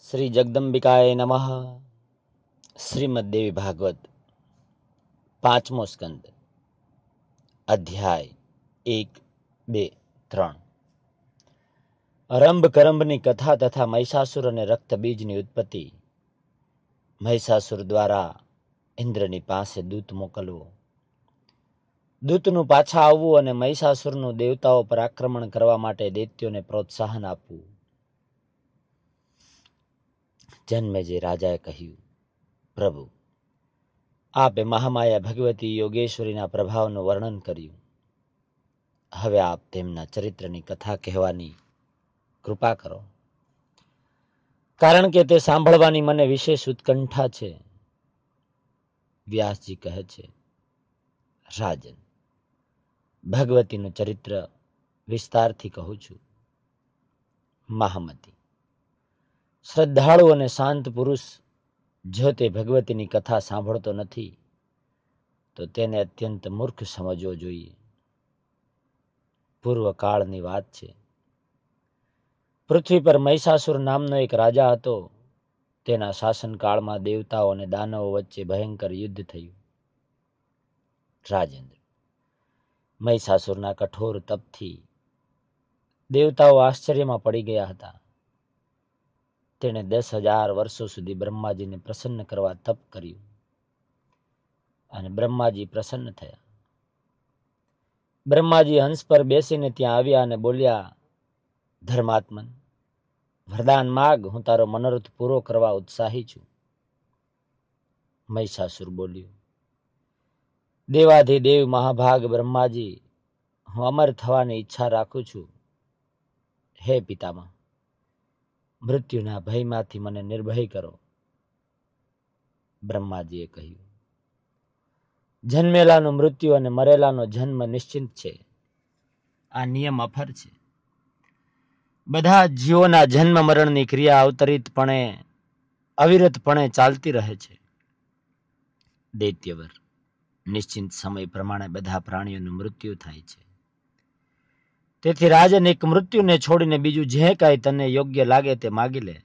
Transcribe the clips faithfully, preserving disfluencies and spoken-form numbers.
શ્રી જગદંબિકાય નમઃ. શ્રીમદ દેવી ભાગવત પાંચમો સ્કંદ, અધ્યાય એક, બે, ત્રણ. રંભ કરંભની કથા તથા મહિષાસુર અને રક્તબીજની ઉત્પત્તિ. મહિષાસુર દ્વારા ઇન્દ્રની પાસે દૂત મોકલવો, દૂતનું પાછા આવવું અને મહિષાસુરનું દેવતાઓ પર આક્રમણ કરવા માટે દૈત્યોને પ્રોત્સાહન આપવું. જન્મેજય રાજાએ કહ્યું, પ્રભુ, આપે મહામાયા ભગવતી યોગેશ્વરીના પ્રભાવનું વર્ણન કર્યું. હવે આપ તેમના ચરિત્રની કથા કહેવાની કૃપા કરો, કારણ કે તે સાંભળવાની મને વિશેષ ઉત્કંઠા છે. વ્યાસજી કહે છે, રાજન, ભગવતીનું ચરિત્ર વિસ્તારથી કહું છું. મહામતી, શ્રદ્ધાળુ અને શાંત પુરુષ જો તે ભગવતીની કથા સાંભળતો નથી તો તેને અત્યંત મૂર્ખ સમજવો જોઈએ. પૂર્વકાળની વાત છે. પૃથ્વી પર મહિષાસુર નામનો એક રાજા હતો. તેના શાસનકાળમાં દેવતાઓ અને દાનવો વચ્ચે ભયંકર યુદ્ધ થયું. રાજેન્દ્ર, મહિષાસુરના કઠોર તપથી દેવતાઓ આશ્ચર્યમાં પડી ગયા હતા. તેણે દસ હજાર વર્ષો સુધી બ્રહ્માજીને પ્રસન્ન કરવા તપ કર્યું અને બ્રહ્માજી પ્રસન્ન થયા. બ્રહ્માજી હંસ પર બેસીને ત્યાં આવ્યા અને બોલ્યા, ધર્માત્મન, વરદાન માગ, હું તારો મનોરથ પૂરો કરવા ઉત્સાહી છું. મહિષાસુર બોલ્યું, દેવાધિદેવ મહાભાગ બ્રહ્માજી, હું અમર થવાની ઈચ્છા રાખું છું. હે પિતામહ, મૃત્યુના ભયમાંથી મને નિર્ભય કરો. બ્રહ્માજીએ કહ્યું, જન્મેલાનું મૃત્યુ અને મરેલાનો જન્મ નિશ્ચિત છે. આ નિયમ અફર છે. બધા જીવોના જન્મ મરણની ક્રિયા અવતરિતપણે અવિરતપણે ચાલતી રહે છે. દૈત્યવર, નિશ્ચિત સમય પ્રમાણે બધા પ્રાણીઓનું મૃત્યુ થાય છે. તેથી રાજન, એક મૃત્યુને છોડીને બીજું જે કાંઈ તને યોગ્ય લાગે તે માગી લે.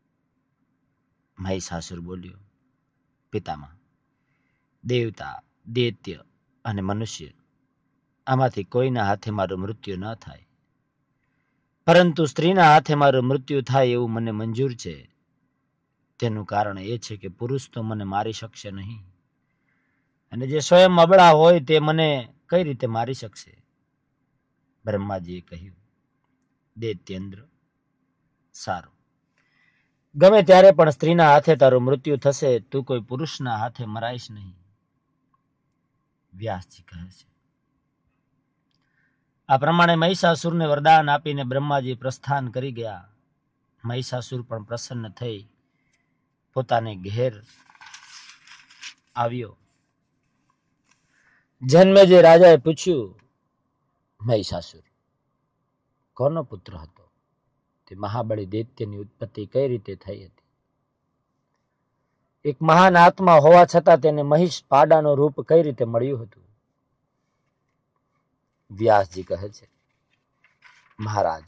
મહિષાસુર બોલ્યો, પિતામહ, દેવતા, દૈત્ય અને મનુષ્ય, આમાંથી કોઈના હાથે મારું મૃત્યુ ન થાય, પરંતુ સ્ત્રીના હાથે મારું મૃત્યુ થાય એવું મને મંજૂર છે. તેનું કારણ એ છે કે પુરુષ તો મને મારી શકશે નહીં, અને જે સ્વયં અબળા હોય તે મને કઈ રીતે મારી શકશે? બ્રહ્માજીએ કહ્યું, દૈત્યેન્દ્ર, સારું, ગમે ત્યારે પણ સ્ત્રીના હાથે તારું મૃત્યુ થશે, તું કોઈ પુરુષના હાથે મરાઈશ નહીં. વ્યાસજી કહે છે, આ પ્રમાણે મહિષાસુરને વરદાન આપીને બ્રહ્માજી પ્રસ્થાન કરી ગયા. મહિષાસુર પણ પ્રસન્ન થઈ પોતાને ઘેર આવ્યો. જન્મેજય રાજાએ પૂછ્યું, મહિષાસુર કોનો પુત્ર હતો? તે મહાબળી દૈત્યની ઉત્પત્તિ કઈ રીતે થઈ હતી? એક મહાન આત્મા હોવા છતાં તેને મહિષ પાડાનું રૂપ કઈ રીતે મળ્યું હતું? વ્યાસજી કહે છે, મહારાજ,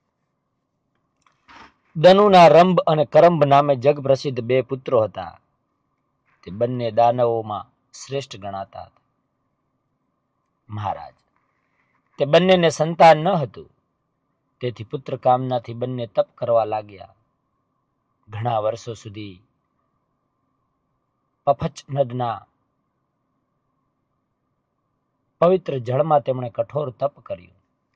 દનુના રંભ અને કરંભ નામે જગ પ્રસિદ્ધ બે પુત્રો હતા. તે બંને દાનવોમાં શ્રેષ્ઠ ગણાતા હતા. મહારાજ, તે બંનેને સંતાન ન હતું, તેથી પુત્ર કામનાથી બંને તપ કરવા લાગ્યા. ઘણા વર્ષો સુધી પફચ નદના પવિત્ર જળમાં તેમણે કઠોર તપ કર્યું.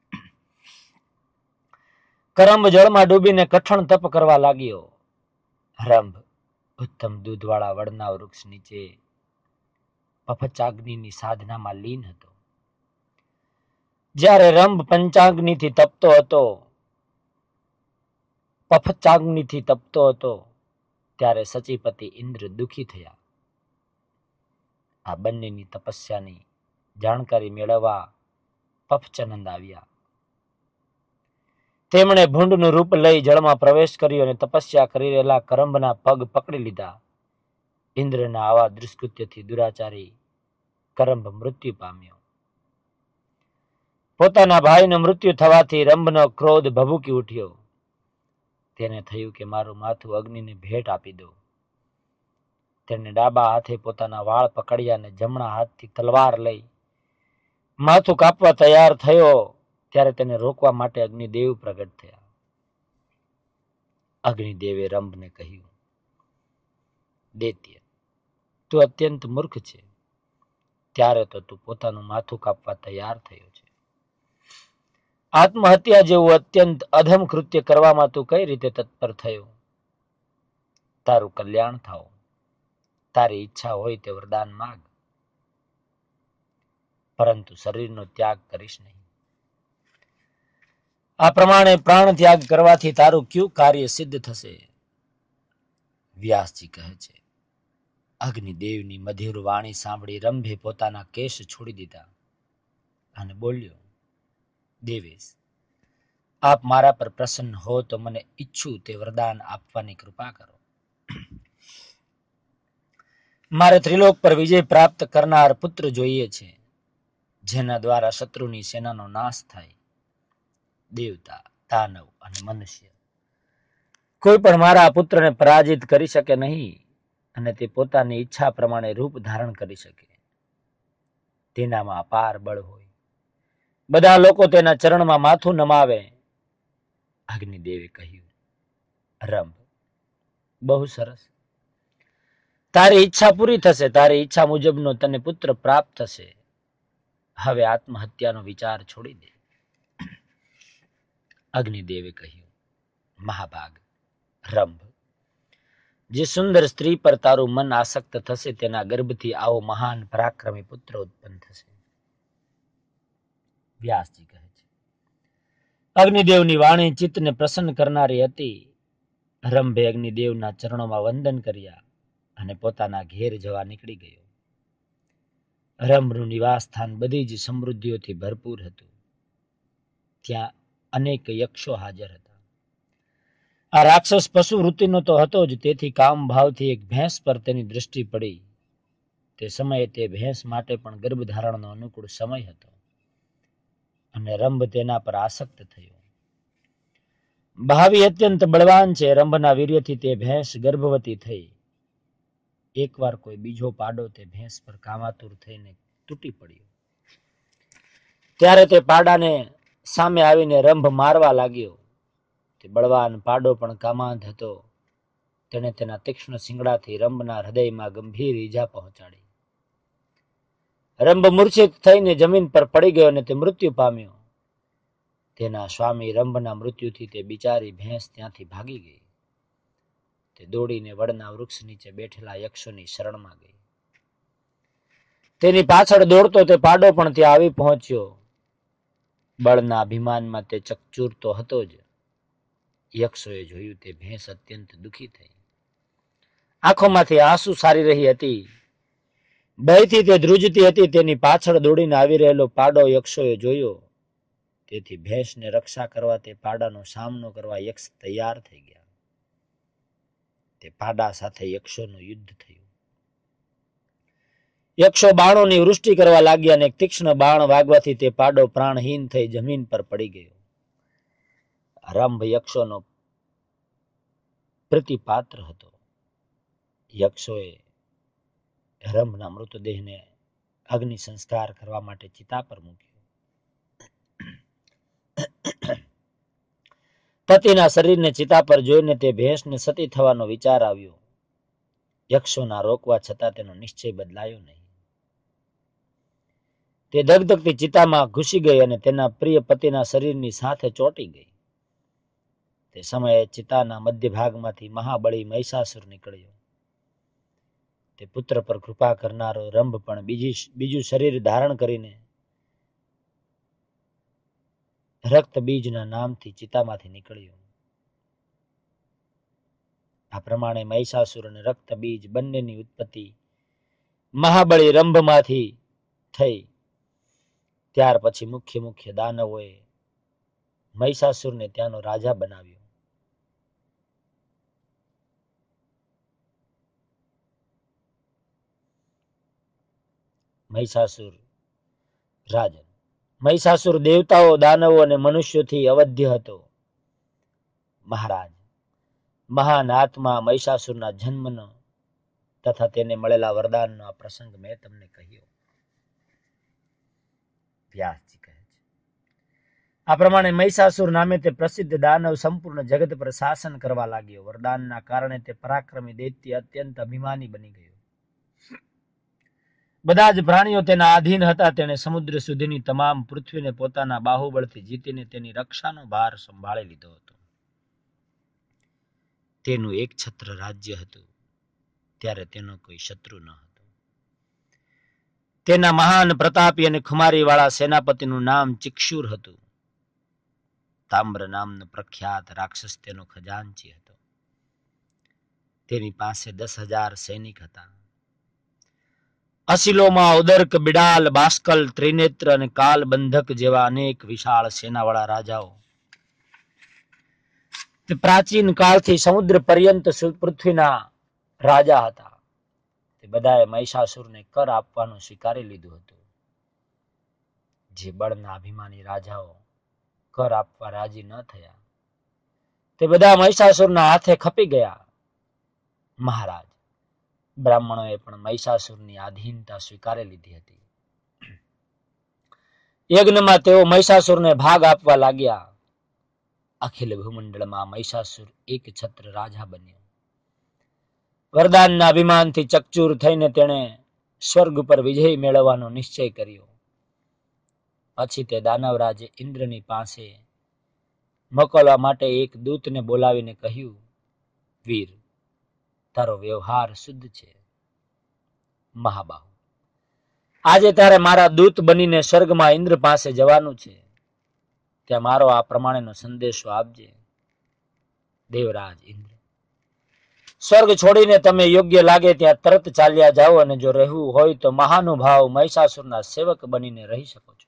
કરંભ જળમાં ડૂબીને કઠણ તપ કરવા લાગ્યો. રંભ ઉત્તમ દૂધવાળા વડના વૃક્ષ નીચે પફચાગ્નિની સાધનામાં લીન હતો. જ્યારે રંભ પંચાગ્નિથી તપતો હતો, પફચાગ્નિથી તપતો હતો, ત્યારે સચીપતિ ઇન્દ્ર દુઃખી થયા. આ બંનેની તપસ્યાની જાણકારી મેળવવા પફચનંદ આવ્યા. તેમણે ભૂંડનું રૂપ લઈ જળમાં પ્રવેશ કર્યો અને તપસ્યા કરી રહેલા કરંભના પગ પકડી લીધા. ઇન્દ્રના આવા દુષ્કૃત્યથી દુરાચારી કરંભ મૃત્યુ પામ્યો. પોતાના ભાઈનું મૃત્યુ થવાથી રંભનો ક્રોધ ભભૂકી ઉઠ્યો. તે તેને થયું કે મારું માથું અગ્નિને ભેટ આપી દઉં. તેને ડાબા હાથે પોતાના વાળ પકડ્યા અને જમણા હાથથી તલવાર લઈ માથું કાપવા તૈયાર થયો ત્યારે તેને રોકવા માટે અગ્નિદેવ પ્રગટ થયા. અગ્નિદેવે રંભને કહ્યું, દૈત્ય, તું અત્યંત મૂર્ખ છે. ત્યારે તો તું પોતાનું માથું કાપવા તૈયાર થયો છે. આત્મહત્યા જેવું અત્યંત અધમ કૃત્ય કરવામાં તું કઈ રીતે તત્પર થયો? તારું કલ્યાણ થાઓ. તારી ઈચ્છા હોય તે વરદાન માંગ, પરંતુ શરીરનો ત્યાગ કરીશ નહીં. આ પ્રમાણે પ્રાણ ત્યાગ કરવાથી તારું કયું કાર્ય સિદ્ધ થશે? વ્યાસજી કહે છે, અગ્નિદેવની મધુર વાણી સાંભળી રંભે પોતાના કેશ છોડી દીધા અને બોલ્યો, દેવેશ, આપ મારા પર પ્રસન્ન હો તો મને ઈચ્છું તે વરદાન આપવાની કૃપા કરો. મારે ત્રિલોક પર વિજય પ્રાપ્ત કરનાર પુત્ર જોઈએ છે, જેના દ્વારા શત્રુની સેનાનો નાશ થાય. દેવતા, દાનવ અને મનુષ્ય કોઈ પણ મારા પુત્રને પરાજિત કરી શકે નહીં અને તે પોતાની ઈચ્છા પ્રમાણે રૂપ ધારણ કરી શકે. તેનામાં અપાર બળ હોય. બધા લોકો તેના ચરણમાં માથું નમાવે. અગ્નિદેવે કહ્યું, રંભ, બહુ સરસ. તારી ઈચ્છા પૂરી થશે. તારી ઈચ્છા મુજબનો તને પુત્ર પ્રાપ્ત થશે. હવે આત્મહત્યાનો વિચાર છોડી દે. અગ્નિદેવે કહ્યું, મહાભાગ, રંભ, જે સુંદર સ્ત્રી પર તારું મન આસક્ત થશે તેના ગર્ભથી આવો મહાન પરાક્રમી પુત્ર ઉત્પન્ન થશે. વ્યાસજી કહે છે, અગ્નિદેવની વાણી ચિત્તને પ્રસન્ન કરનારી હતી. રંભે અગ્નિદેવના ચરણોમાં વંદન કર્યા અને પોતાના ઘેર જવા નીકળી ગયો. રંભનું નિવાસ સ્થાન બધી જ સમૃદ્ધિઓથી ભરપૂર હતું. ત્યાં અનેક યક્ષો હાજર હતા. આ રાક્ષસ પશુ વૃત્તિનો તો હતો જ, તેથી કામ ભાવથી એક ભેંસ પર તેની દૃષ્ટિ પડી. તે સમયે તે ભેંસ માટે પણ ગર્ભધારણનો અનુકૂળ સમય હતો અને રંભ તેના પર આસક્ત થયો. ભાવિ અત્યંત બળવાન છે. રંભના વીર્યથી તે ભેંસ ગર્ભવતી થઈ. એકવાર કોઈ બીજો પાડો તે ભેંસ પર કામાતુર થઈને તૂટી પડ્યો. ત્યારે તે પાડાને સામે આવીને રંભ મારવા લાગ્યો. તે બળવાન પાડો પણ કામાંધ હતો. તેણે તેના તીક્ષ્ણ શિંગડાથી રંભના હૃદયમાં ગંભીર ઈજા પહોંચાડી. રંભ મૂર્છિત થઈને જમીન પર પડી ગયો અને તે મૃત્યુ પામ્યો. તેના સ્વામી રંભના મૃત્યુથી તે બિચારી ભેંસ ત્યાંથી ભાગી ગઈ. તે દોડીને વડના વૃક્ષ નીચે બેઠેલા યક્ષોની શરણમાં ગઈ. તેની પાછળ દોડતો તે પાડો પણ ત્યાં આવી પહોંચ્યો. બળના અભિમાનમાં તે ચકચૂર તો હતો જ. યક્ષોએ જોયું તે ભેંસ અત્યંત દુઃખી થઈ. આંખોમાંથી આંસુ સારી રહી હતી. ભયથી તે ધ્રુજતી હતી. તેની પાછળ દોડીને આવી રહેલો પાડો યક્ષોએ જોયો. તેથી ભેંસને રક્ષા કરવા તે પાડાનો સામનો કરવા યક્ષ તૈયાર થઈ ગયા. તે પાડા સાથે યક્ષોનું યુદ્ધ થયું. યક્ષો બાણોની વૃષ્ટિ કરવા લાગ્યા અને તીક્ષ્ણ બાણ વાગવાથી તે પાડો પ્રાણહીન થઈ જમીન પર પડી ગયો. રંભ યક્ષોનો પ્રતિપાત્ર હતો. યક્ષોએ રંભના મૃતદેહને અગ્નિ સંસ્કાર કરવા માટે ચિતા પર મૂક્યો. પતિના શરીરને ચિતા પર જોઈને તે ભેંસને સતી થવાનો વિચાર આવ્યો. યક્ષોના રોકવા છતાં તેનો નિશ્ચય બદલાયો નહીં. તે ધગધગતી ચિતામાં ઘૂસી ગઈ અને તેના પ્રિય પતિના શરીરની સાથે ચોંટી ગઈ. તે સમયે ચિતાના મધ્ય ભાગમાંથી મહાબળી મહિષાસુર નીકળ્યો. તે પુત્ર પર કૃપા કરનારો રંભ પણ બીજી બીજું શરીર ધારણ કરીને રક્ત બીજના નામથી ચિતામાંથી નીકળ્યો. આ પ્રમાણે મહિષાસુર અને રક્ત બીજ બંનેની ઉત્પત્તિ મહાબળી રંભમાંથી થઈ. ત્યાર પછી મુખ્ય મુખ્ય દાનવોએ મહિષાસુરને ત્યાંનો રાજા બનાવ્યો. મહિષાસુર રાજન. મહિષાસુર દેવતાઓ, દાનવો અને મનુષ્યોથી અવધ્ય હતો. મહારાજ, મહાન આત્મા મહિષાસુરના જન્મનો તથા તેને મળેલા વરદાનનો આ પ્રસંગ મેં તમને કહ્યો. વ્યાસજી કહે છે આ પ્રમાણે મહિષાસુર નામે તે પ્રસિદ્ધ દાનવ સંપૂર્ણ જગત પર શાસન કરવા લાગ્યો. વરદાનના કારણે તે પરાક્રમી દૈત્ય અત્યંત અભિમાની બની ગયો. બધા જ પ્રાણીઓ તેના આધીન હતા. તેણે સમુદ્ર સુધીની તમામ પૃથ્વીને પોતાના બાહુબળથી જીતીને તેની રક્ષાનો ભાર સંભાળી લીધો હતો. તેનું એક છત્ર રાજ્ય હતું ત્યારે તેનો કોઈ શત્રુ ન હતો. તેના મહાન પ્રતાપી અને ખુમારી વાળા સેનાપતિનું નામ ચિક્ષુર હતું. તામ્ર નામનો પ્રખ્યાત રાક્ષસ તેનો ખજાનચી હતો. તેની પાસે દસ હજાર સૈનિક હતા. અસીલોમાં ઉદર્ક, બિડાલ, બાસ્કલ, ત્રિનેત્ર અને કાલબંધક જેવા અનેક વિશાળ સેનાવાળા રાજાઓ તે પ્રાચીન કાળથી સમુદ્ર પર્યંત પૃથ્વીના રાજા હતા. તે બધાએ મહિષાસુરને કર આપવાનું સ્વીકારી લીધું હતું. જે બળના અભિમાની રાજાઓ કર આપવા રાજી ન થયા તે બધા મહિષાસુરના હાથે ખપી ગયા. મહારાજ, બ્રાહ્મણોએ પણ મહિષાસુરની આધીનતા સ્વીકારી લીધી હતી. યજ્ઞમાં તેઓ મહિષાસુરને ભાગ આપવા લાગ્યા. અખિલ ભૂમંડળમાં મહિષાસુર એક છત્ર રાજા બન્યો. વરદાનના અભિમાનથી ચકચૂર થઈને તેણે સ્વર્ગ પર વિજય મેળવવાનો નિશ્ચય કર્યો. પછી તે દાનવરાજે ઇન્દ્રની પાસે મોકલવા માટે એક દૂતને બોલાવીને કહ્યું, વીર, તારો વ્યવહાર શુદ્ધ છે. મહાબાહુ, આજે તારે મારા દૂત બનીને સ્વર્ગમાં ઇન્દ્ર પાસે જવાનું છે. ત્યાં મારો આ પ્રમાણેનો સંદેશો આપજે. દેવરાજ ઇન્દ્ર, સ્વર્ગ છોડીને તમે યોગ્ય લાગે ત્યાં તરત ચાલ્યા જાઓ અને જો રહેવું હોય તો મહાનુભાવ મહિષાસુરના સેવક બનીને રહી શકો છો.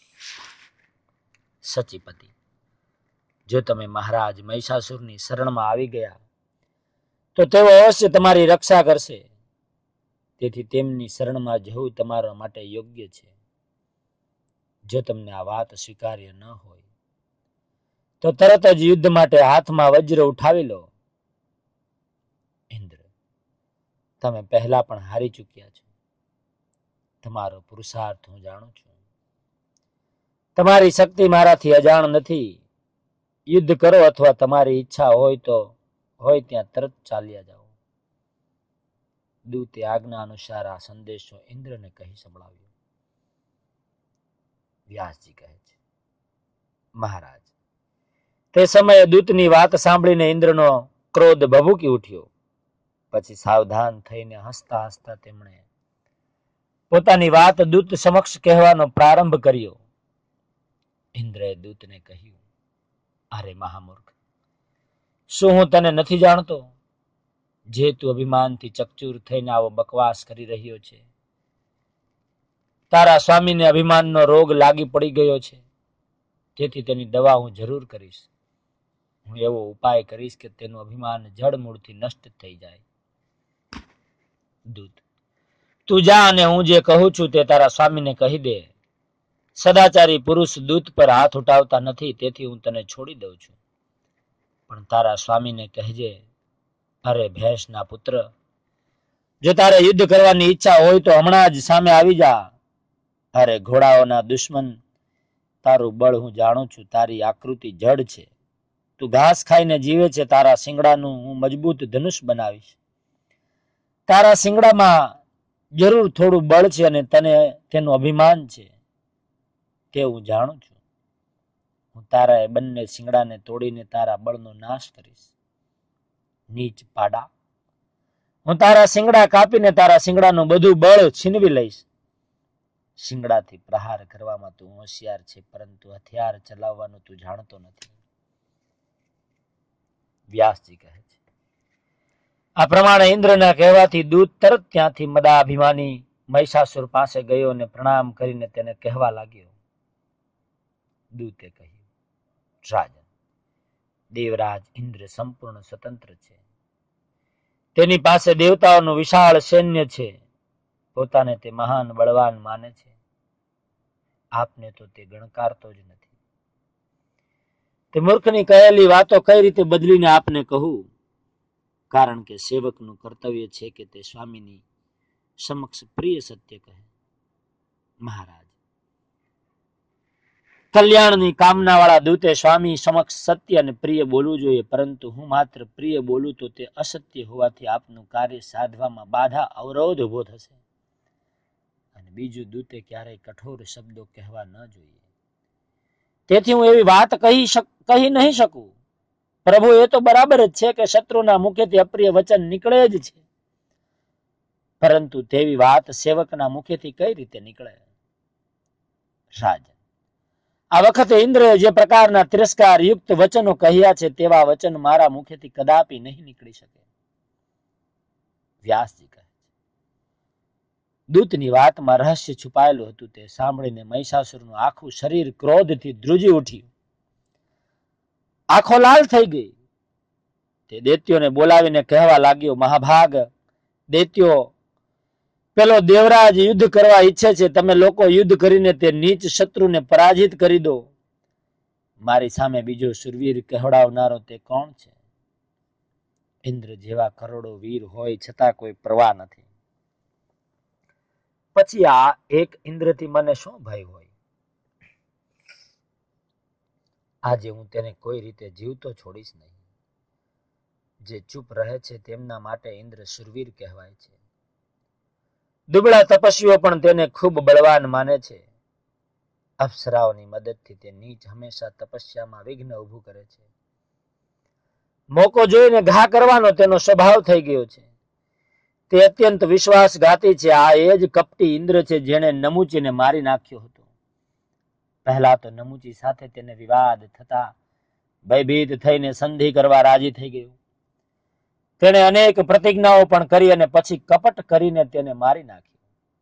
સચીપતિ, જો તમે મહારાજ મહિષાસુરની શરણમાં આવી ગયા તો તેઓ અવશ્ય તમારી રક્ષા કરશે. તેથી તેમની શરણમાં જવું તમારા માટે યોગ્ય છે. જો તમને આ વાત સ્વીકાર્ય ન હોય તો તરત જ યુદ્ધ માટે હાથમાં વજ્ર ઉઠાવી લો. ઇન્દ્ર, તમે પહેલા પણ હારી ચૂક્યા છો. તમારો પુરુષાર્થ હું જાણું છું. તમારી શક્તિ મારાથી અજાણ નથી. યુદ્ધ કરો અથવા તમારી ઈચ્છા હોય તો હોય ત્યાં તરત ચાલ્યા જાઓ. દૂતે આજ્ઞા અનુસાર આ સંદેશો ઇન્દ્રને કહી સંભળાવ્યો. વ્યાસજી કહે છે, મહારાજ, તે સમયે દૂતની વાત સાંભળીને ઇન્દ્રનો ક્રોધ ભભૂકી ઉઠ્યો. પછી સાવધાન થઈને હસતા હસતા તેમણે પોતાની વાત દૂત સમક્ષ કહેવાનો પ્રારંભ કર્યો. ઇન્દ્રએ દૂતને કહ્યું, અરે મહામૂર્ખ, શું હું તને નથી જાણતો? જે તું અભિમાનથી ચકચૂર થઈને આવો બકવાસ કરી રહ્યો છે. તારા સ્વામીને અભિમાનનો રોગ લાગી પડી ગયો છે. તેથી તેની દવા હું જરૂર કરીશ. હું એવો ઉપાય કરીશ કે તેનું અભિમાન જડમૂળથી નષ્ટ થઈ જાય. દૂત, તું જા અને હું જે કહું છું તે તારા સ્વામીને કહી દે. સદાચારી પુરુષ દૂત પર હાથ ઉઠાવતા નથી, તેથી હું તને છોડી દઉં છું. પણ તારા સ્વામીને કહેજે, અરે ભેંસના પુત્ર, જો તારે યુદ્ધ કરવાની ઈચ્છા હોય તો હમણાં જ સામે આવી જા. અરે ઘોડાઓના દુશ્મન, તારું બળ હું જાણું છું. તારી આકૃતિ જડ છે. તું ઘાસ ખાઈને જીવે છે. તારા શિંગડાનું હું મજબૂત ધનુષ બનાવીશ. તારા શિંગડામાં જરૂર થોડું બળ છે અને તને તેનું અભિમાન છે તે હું જાણું છું. હું તારા એ બંને શિંગડાને તોડીને તારા બળનો નાશ કરીશ. નીચ પાડા, હું તારા શિંગડા કાપીને તારા શિંગડાનું બધું બળ છીનવી લઈશ. શિંગડાથી પ્રહાર કરવામાં તું હોશિયાર છે, પરંતુ હથિયાર ચલાવવાનું તું જાણતો નથી. વ્યાસજી કહે છે, આ પ્રમાણે ઇન્દ્રના કહેવાથી દૂત તરત ત્યાંથી મદાભિમાની મહિષાસુર પાસે ગયો અને પ્રણામ કરીને તેને કહેવા લાગ્યો. દૂતે કહ્યું, રાજન, દેવરાજ ઇન્દ્ર સંપૂર્ણ સ્વતંત્ર છે. તેની પાસે દેવતાઓનું વિશાળ સૈન્ય છે. પોતાને તે મહાન બળવાન માને છે. આપને તો તે ગણકારતો જ નથી. તે મૂર્ખની કહેલી વાતો કઈ રીતે બદલીને આપને કહું? કારણ કે સેવકનું કર્તવ્ય છે કે તે સ્વામીની સમક્ષ પ્રિય સત્ય કહે. મહારાજ, કલ્યાણની કામના વાળા દૂતે સ્વામી સમક્ષ સત્ય અને પ્રિય બોલવું જોઈએ, પરંતુ હું માત્ર પ્રિય બોલું તો તે અસત્ય હોવાથી આપનું કાર્ય સાધવામાં બાધા અવરોધ ઉભો થશે. અને બીજું, દૂતે ક્યારેય કઠોર શબ્દો કહેવા ન જોઈએ. તેથી હું એવી વાત કહી કહી નહીં શકું. પ્રભુ, એ તો બરાબર જ છે કે શત્રુના મુખેથી અપ્રિય વચન નીકળે જ છે, પરંતુ તેવી વાત સેવકના મુખેથી કઈ રીતે નીકળે? રાજન, આ વખતે ઇન્દ્રએ જે પ્રકારના તિરસ્કાર યુક્ત વચનો કહ્યા છે તેવા વચન મારા મુખેથી કદાપી નહીં નીકળી શકે. વ્યાસજી કહે છે, દૂતની વાતમાં રહસ્ય છુપાયેલું હતું. તે સાંભળીને મહિષાસુરનું આખું શરીર ક્રોધથી ધ્રુજી ઉઠ્યું, આંખો લાલ થઈ ગઈ. તે દૈત્યોને બોલાવીને કહેવા લાગ્યો, મહાભાગ દૈત્યો, પેલો દેવરાજ યુદ્ધ કરવા ઈચ્છે છે. તમે લોકો યુદ્ધ કરીને તે નીચ શત્રુને પરાજિત કરી દો. મારી સામે બીજો શુરવીર કહેવડાવનારો તે કોણ છે? ઇન્દ્ર જેવા કરોડો વીર હોય છતાં કોઈ પરવા નથી. પછી આ એક ઇન્દ્રથી મને શું ભય હોય? આજે હું તેને કોઈ રીતે જીવતો છોડીશ નહીં. જે ચૂપ રહે છે તેમના માટે ઇન્દ્ર શુરવીર કહેવાય છે. દુબળા તપસ્વીઓ પણ તેને ખૂબ બળવાન માને છે. અપ્સરાઓની મદદથી તે નીચ હંમેશા તપસ્યામાં વિઘ્ન ઊભું કરે છે. મોકો જોઈને ઘા કરવાનો તેનો સ્વભાવ થઈ ગયો છે. તે અત્યંત વિશ્વાસઘાતી છે. આ એ જ કપટી ઇન્દ્ર છે જેણે નમુચીને મારી નાખ્યો હતો. પહેલા તો નમુચી સાથે તેને વિવાદ થતા ભયભીત થઈને સંધિ કરવા રાજી થઈ ગયું. તેણે અનેક પ્રતિજ્ઞાઓ પણ કરી અને પછી કપટ કરીને તેને મારી નાખ્યો.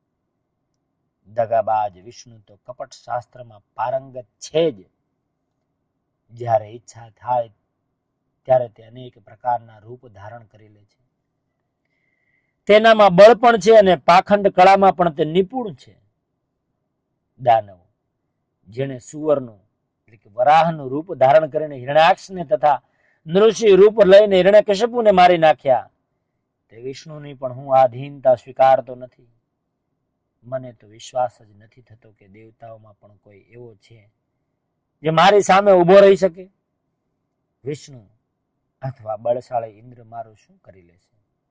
દગાબાજ વિષ્ણુ તો કપટ શાસ્ત્રમાં પારંગત છે જ. જ્યારે ઈચ્છા થાય ત્યારે તે અનેક પ્રકારના રૂપ ધારણ કરી લે છે. તેનામાં બળ પણ છે અને પાખંડ કળામાં પણ તે નિપુણ છે. દાનવ, જેણે સુવરનું એટલે કે વરાહનું રૂપ ધારણ કરીને હિરણ્યાક્ષને તથા નૃષિ રૂપ લઈને હિરણ્યકશિપુને મારી નાખ્યા, તે વિષ્ણુની પણ હું આધીનતા સ્વીકારતો નથી. મને તો વિશ્વાસ જ નથી થતો કે દેવતાઓમાં પણ કોઈ એવો છે જે મારી સામે ઉભો રહી શકે. વિષ્ણુ અથવા બળશાળી ઇન્દ્ર મારું શું કરી લેશે?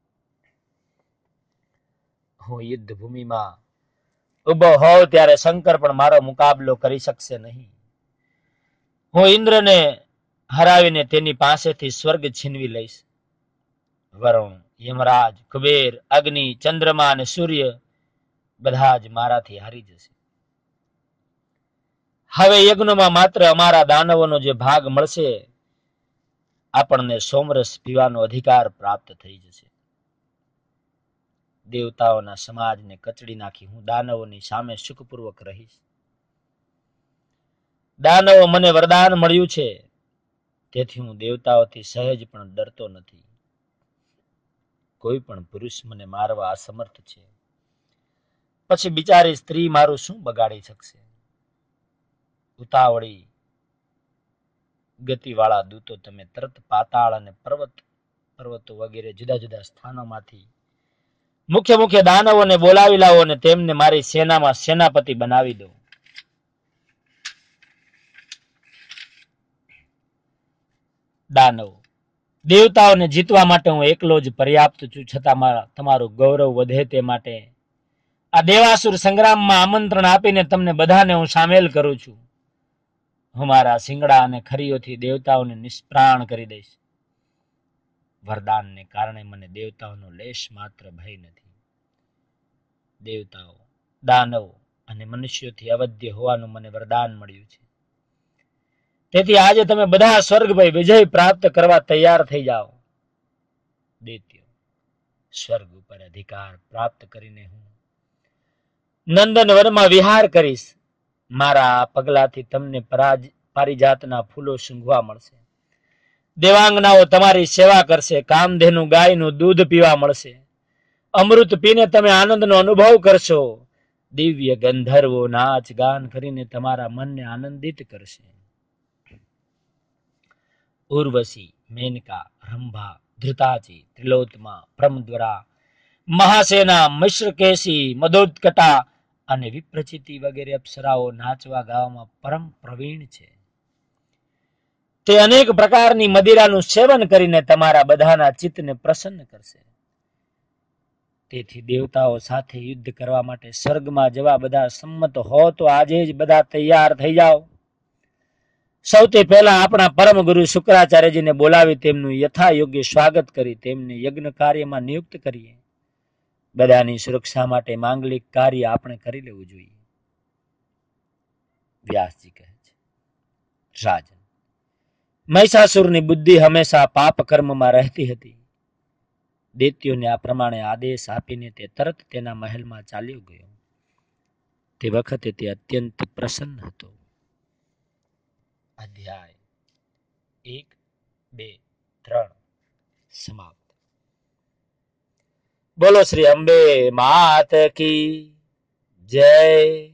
હું યુદ્ધ ભૂમિમાં ઉભો હોઉં ત્યારે શંકર પણ મારો મુકાબલો કરી શકશે નહીં. હું ઇન્દ્રને હરાવીને તેની પાસેથી સ્વર્ગ છીનવી લઈશ. વરુણ, યમરાજ, કુબેર, અગ્નિ, ચંદ્રમા અને સૂર્ય બધા જ મારાથી હારી જશે. હવે યજ્ઞમાં માત્ર અમારા દાનવોનો જે ભાગ મળશે, આપણને સોમરસ પીવાનો અધિકાર પ્રાપ્ત થઈ જશે. દેવતાઓના સમાજને કચડી નાખી હું દાનવોની સામે સુખપૂર્વક રહીશ. દાનવો મને વરદાન મળ્યું છે, તેથી હું દેવતાઓથી સહેજ પણ ડરતો નથી. કોઈ પણ પુરુષ મને મારવા અસમર્થ છે. પછી બિચારી સ્ત્રી મારું શું બગાડી શકશે? ઉતાવળી ગતિવાળા દૂતો, તમે તરત પાતાળ અને પર્વત પર્વતો વગેરે જુદા જુદા સ્થાનોમાંથી મુખ્ય મુખ્ય દાનવોને બોલાવી લાવો અને તેમને મારી સેનામાં સેનાપતિ બનાવી દો. દાનવો, દેવતાઓને જીતવા માટે હું એકલો જ પર્યાપ્ત છું, છતાં મારા તમારું ગૌરવ વધે તે માટે આ દેવાસુર સંગ્રામમાં આમંત્રણ આપીને તમને બધાને હું સામેલ કરું છું. હું મારા શિંગડા અને ખરીઓથી દેવતાઓને નિષ્પ્રાણ કરી દઈશ. વરદાનને કારણે મને દેવતાઓનો લેશ માત્ર ભય નથી. દેવતાઓ, દાનવો અને મનુષ્યોથી અવધ્ય હોવાનું મને વરદાન મળ્યું છે. તેથી આજે તમે બધા સ્વર્ગ પર વિજય પ્રાપ્ત કરવા તૈયાર થઈ જાઓ. દૈત્યો, સ્વર્ગ ઉપર અધિકાર પ્રાપ્ત કરીને હું નંદન વનમાં વિહાર કરીશ. મારા પગલાથી તમને પારિજાતના ફૂલો સૂંઘવા મળશે. દેવાંગનાઓ તમારી સેવા કરશે. કામધેનુ ગાયનું દૂધ પીવા મળશે. અમૃત પીને તમે આનંદનો અનુભવ કરશો. દિવ્ય ગંધર્વો નાચ ગાન કરીને તમારા મનને આનંદિત કરશે. ઉર્વશી, મેનકા, રંભા ધૃતાજી, ત્રિલોત્મા, બ્રહ્મદ્વરા, મહાસેના, મિશ્રકેશી, મદોત્કટા અને વિપ્રચિતિ વગેરે અપ્સરાઓ નાચવા ગાવામાં પરમ પ્રવીણ છે. તે અનેક પ્રકારની મદિરાનું સેવન કરીને તમારા બધાના ચિત્તને પ્રસન્ન કરશે. તેથી દેવતાઓ સાથે યુદ્ધ કરવા માટે સ્વર્ગમાં જવા બધા સંમત હો તો આજે જ બધા તૈયાર થઈ જાઓ. સૌથી પહેલા આપણા પરમ ગુરુ શુક્રાચાર્યજીને બોલાવી તેમનું યથા યોગ્ય સ્વાગત કરી તેમને યજ્ઞ કાર્યમાં નિયુક્ત કરીએ. બધાની સુરક્ષા માટે માંગલિક કાર્ય આપણે કરી લેવું જોઈએ. વ્યાસજી કહે છે, રાજન, મહિષાસુરની બુદ્ધિ હંમેશા પાપ કર્મમાં રહેતી હતી. દૈત્યોને આ પ્રમાણે આદેશ આપીને તે તરત તેના મહેલમાં ચાલ્યો ગયો. તે વખતે તે અત્યંત પ્રસન્ન હતો. અધ્યાય એક, બે, ત્રણ સમાપ્ત. બોલો શ્રી અંબે માત કી જય.